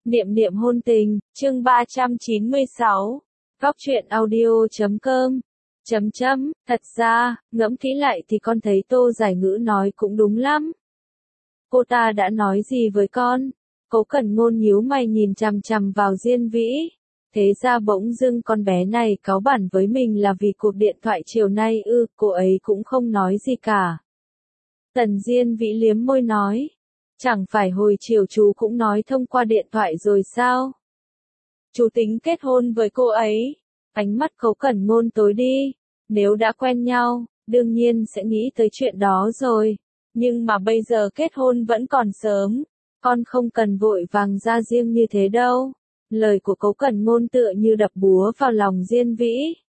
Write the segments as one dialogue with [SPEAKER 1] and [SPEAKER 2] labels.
[SPEAKER 1] Niệm niệm hôn tình, chương 396. Góc truyện audio.com. Thật ra, ngẫm kỹ lại thì con thấy Tô Giải Ngữ nói cũng đúng lắm. Cô ta đã nói gì với con? Cố Cẩn Ngôn nhíu mày nhìn chằm chằm vào Diên Vĩ. Thế ra bỗng dưng con bé này cáu bản với mình là vì cuộc điện thoại chiều nay cô ấy cũng không nói gì cả. Tần Diên Vĩ liếm môi nói. Chẳng phải hồi chiều chú cũng nói thông qua điện thoại rồi sao? Chú tính kết hôn với cô ấy. Ánh mắt Cố Cẩn Ngôn tối đi. Nếu đã quen nhau, đương nhiên sẽ nghĩ tới chuyện đó rồi. Nhưng mà bây giờ kết hôn vẫn còn sớm. Con không cần vội vàng ra riêng như thế đâu. Lời của Cố Cẩn Ngôn tựa như đập búa vào lòng Diên Vĩ.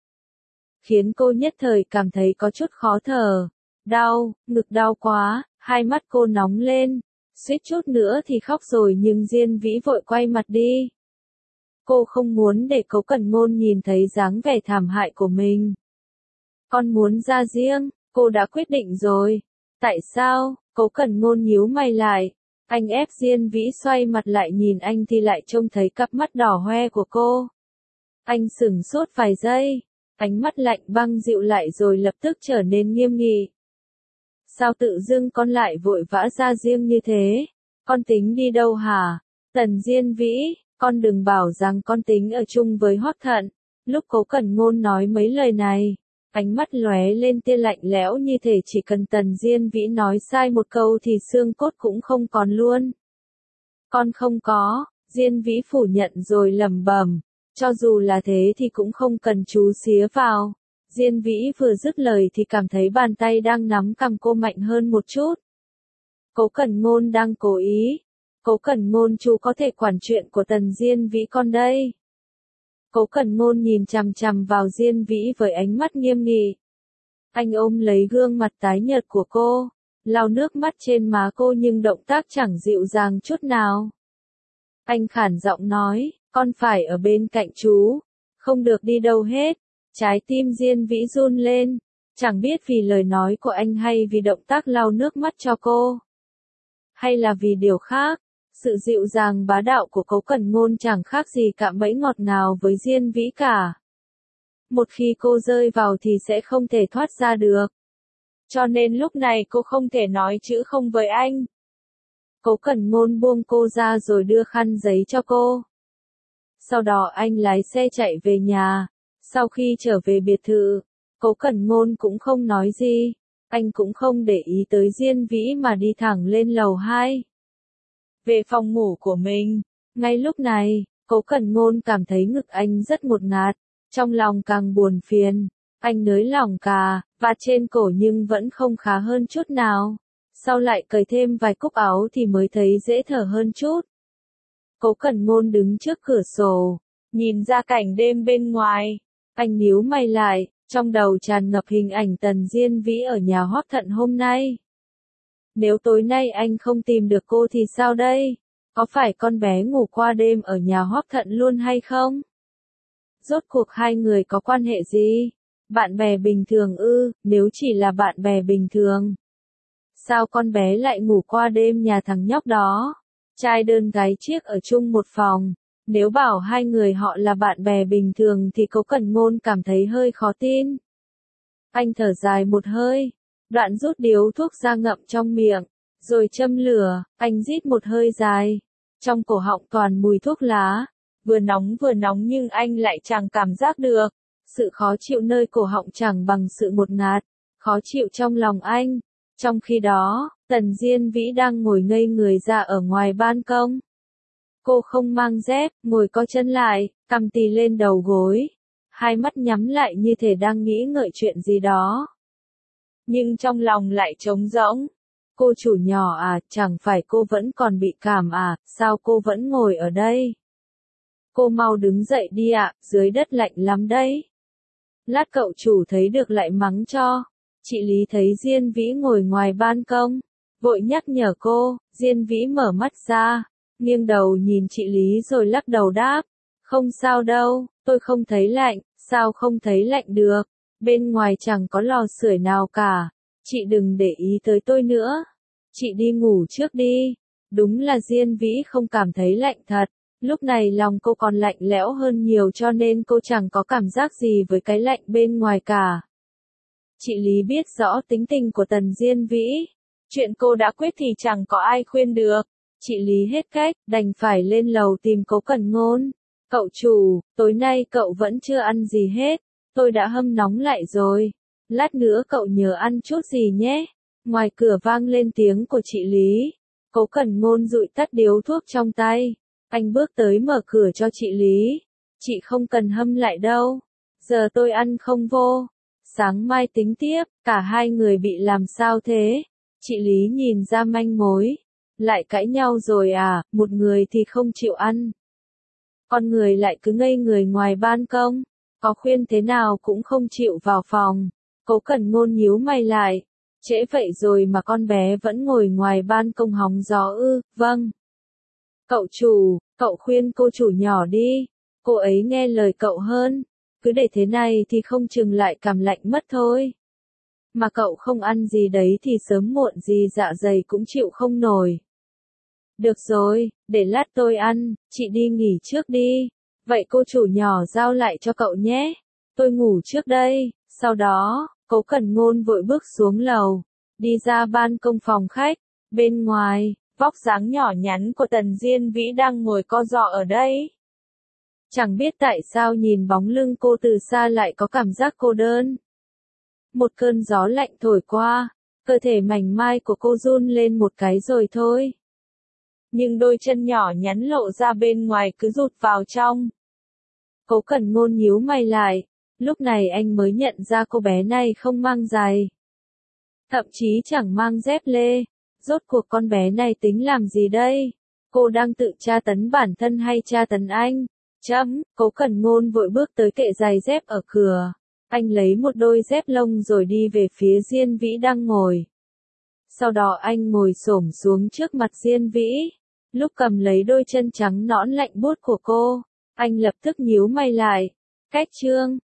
[SPEAKER 1] Khiến cô nhất thời cảm thấy có chút khó thở. Đau, ngực đau quá, hai mắt cô nóng lên. Suýt chút nữa thì khóc rồi nhưng Diên Vĩ vội quay mặt đi. Cô không muốn để Cố Cẩn Ngôn nhìn thấy dáng vẻ thảm hại của mình. Con muốn ra riêng, cô đã quyết định rồi. Tại sao? Cố Cẩn Ngôn nhíu mày lại. Anh ép Diên Vĩ xoay mặt lại nhìn anh thì lại trông thấy cặp mắt đỏ hoe của cô. Anh sửng sốt vài giây, ánh mắt lạnh băng dịu lại rồi lập tức trở nên nghiêm nghị. Sao tự dưng con lại vội vã ra riêng như thế? Con tính đi đâu hả? Tần Diên Vĩ, con đừng bảo rằng con tính ở chung với Hoắc Thận. Lúc Cố Cẩn Ngôn nói mấy lời này, ánh mắt lóe lên tia lạnh lẽo như thể chỉ cần Tần Diên Vĩ nói sai một câu thì xương cốt cũng không còn luôn. Con không có, Diên Vĩ phủ nhận rồi lẩm bẩm, cho dù là thế thì cũng không cần chú xía vào. Diên Vĩ vừa dứt lời thì cảm thấy bàn tay đang nắm cằm cô mạnh hơn một chút. Cố Cẩn Ngôn đang cố ý. Cố Cẩn Ngôn chú có thể quản chuyện của Tần Diên Vĩ con đây. Cố Cẩn Ngôn nhìn chằm chằm vào Diên Vĩ với ánh mắt nghiêm nghị. Anh ôm lấy gương mặt tái nhợt của cô, lau nước mắt trên má cô nhưng động tác chẳng dịu dàng chút nào. Anh khản giọng nói, con phải ở bên cạnh chú, không được đi đâu hết. Trái tim Diên Vĩ run lên, chẳng biết vì lời nói của anh hay vì động tác lau nước mắt cho cô. Hay là vì điều khác, sự dịu dàng bá đạo của Cố Cẩn Ngôn chẳng khác gì cạm bẫy ngọt ngào với Diên Vĩ cả. Một khi cô rơi vào thì sẽ không thể thoát ra được. Cho nên lúc này cô không thể nói chữ không với anh. Cố Cẩn Ngôn buông cô ra rồi đưa khăn giấy cho cô. Sau đó anh lái xe chạy về nhà. Sau khi trở về biệt thự, Cố Cẩn Ngôn cũng không nói gì, anh cũng không để ý tới Diên Vĩ mà đi thẳng lên lầu 2. Về phòng ngủ của mình, ngay lúc này, Cố Cẩn Ngôn cảm thấy ngực anh rất ngột ngạt, trong lòng càng buồn phiền, anh nới lỏng cà, vạt trên cổ nhưng vẫn không khá hơn chút nào. Sau lại cởi thêm vài cúc áo thì mới thấy dễ thở hơn chút. Cố Cẩn Ngôn đứng trước cửa sổ, nhìn ra cảnh đêm bên ngoài. Anh nhíu mày lại, trong đầu tràn ngập hình ảnh Tần Diên Vĩ ở nhà Hoắc Thận hôm nay. Nếu tối nay anh không tìm được cô thì sao đây? Có phải con bé ngủ qua đêm ở nhà Hoắc Thận luôn hay không? Rốt cuộc hai người có quan hệ gì? Bạn bè bình thường nếu chỉ là bạn bè bình thường. Sao con bé lại ngủ qua đêm nhà thằng nhóc đó? Trai đơn gái chiếc ở chung một phòng. Nếu bảo hai người họ là bạn bè bình thường thì Cố Cẩn Ngôn cảm thấy hơi khó tin. Anh thở dài một hơi, đoạn rút điếu thuốc ra ngậm trong miệng, rồi châm lửa, anh rít một hơi dài. Trong cổ họng toàn mùi thuốc lá, vừa nóng nhưng anh lại chẳng cảm giác được. Sự khó chịu nơi cổ họng chẳng bằng sự ngột ngạt, khó chịu trong lòng anh. Trong khi đó, Tần Diên Vĩ đang ngồi ngây người ra ở ngoài ban công. Cô không mang dép, ngồi co chân lại, cằm tì lên đầu gối. Hai mắt nhắm lại như thể đang nghĩ ngợi chuyện gì đó. Nhưng trong lòng lại trống rỗng. Cô chủ nhỏ à, chẳng phải cô vẫn còn bị cảm à, sao cô vẫn ngồi ở đây? Cô mau đứng dậy đi ạ, dưới đất lạnh lắm đấy. Lát cậu chủ thấy được lại mắng cho. Chị Lý thấy Diên Vĩ ngồi ngoài ban công, vội nhắc nhở cô. Diên Vĩ mở mắt ra, nghiêng đầu nhìn chị Lý rồi lắc đầu đáp, không sao đâu, tôi không thấy lạnh. Sao không thấy lạnh được, bên ngoài chẳng có lò sưởi nào cả, chị đừng để ý tới tôi nữa, chị đi ngủ trước đi. Đúng là Diên Vĩ không cảm thấy lạnh thật, Lúc này lòng cô còn lạnh lẽo hơn nhiều cho nên cô chẳng có cảm giác gì với cái lạnh bên ngoài cả. Chị Lý biết rõ tính tình của Tần Diên Vĩ. Chuyện cô đã quyết thì chẳng có ai khuyên được. Chị Lý hết cách, đành phải lên lầu tìm Cố Cẩn Ngôn. Cậu chủ, tối nay cậu vẫn chưa ăn gì hết. Tôi đã hâm nóng lại rồi. Lát nữa cậu nhớ ăn chút gì nhé. Ngoài cửa vang lên tiếng của chị Lý. Cố Cẩn Ngôn dụi tắt điếu thuốc trong tay. Anh bước tới mở cửa cho chị Lý. Chị không cần hâm lại đâu. Giờ tôi ăn không vô. Sáng mai tính tiếp, cả hai người bị làm sao thế? Chị Lý nhìn ra manh mối. Lại cãi nhau rồi à, một người thì không chịu ăn. Con người lại cứ ngây người ngoài ban công. Có khuyên thế nào cũng không chịu vào phòng. Cố Cẩn Ngôn nhíu mày lại. Trễ vậy rồi mà con bé vẫn ngồi ngoài ban công hóng gió ư, vâng. Cậu chủ, cậu khuyên cô chủ nhỏ đi. Cô ấy nghe lời cậu hơn. Cứ để thế này thì không chừng lại cảm lạnh mất thôi. Mà cậu không ăn gì đấy thì sớm muộn gì dạ dày cũng chịu không nổi. Được rồi, để lát tôi ăn, chị đi nghỉ trước đi. Vậy cô chủ nhỏ giao lại cho cậu nhé. Tôi ngủ trước đây. Sau đó, Cố Cẩn Ngôn vội bước xuống lầu, đi ra ban công phòng khách. Bên ngoài, vóc dáng nhỏ nhắn của Tần Diên Vĩ đang ngồi co ro ở đây. Chẳng biết tại sao nhìn bóng lưng cô từ xa lại có cảm giác cô đơn. Một cơn gió lạnh thổi qua, cơ thể mảnh mai của cô run lên một cái rồi thôi. Nhưng đôi chân nhỏ nhắn lộ ra bên ngoài cứ rụt vào trong. Cố Cẩn Ngôn nhíu mày lại, lúc này anh mới nhận ra cô bé này không mang giày. Thậm chí chẳng mang dép lê. Rốt cuộc con bé này tính làm gì đây? Cô đang tự tra tấn bản thân hay tra tấn anh? Cố Cẩn Ngôn vội bước tới kệ giày dép ở cửa. Anh lấy một đôi dép lông rồi đi về phía Diên Vĩ đang ngồi. Sau đó anh ngồi xổm xuống trước mặt Diên Vĩ. Lúc cầm lấy đôi chân trắng nõn lạnh buốt của cô, anh lập tức nhíu mày lại. Cách chương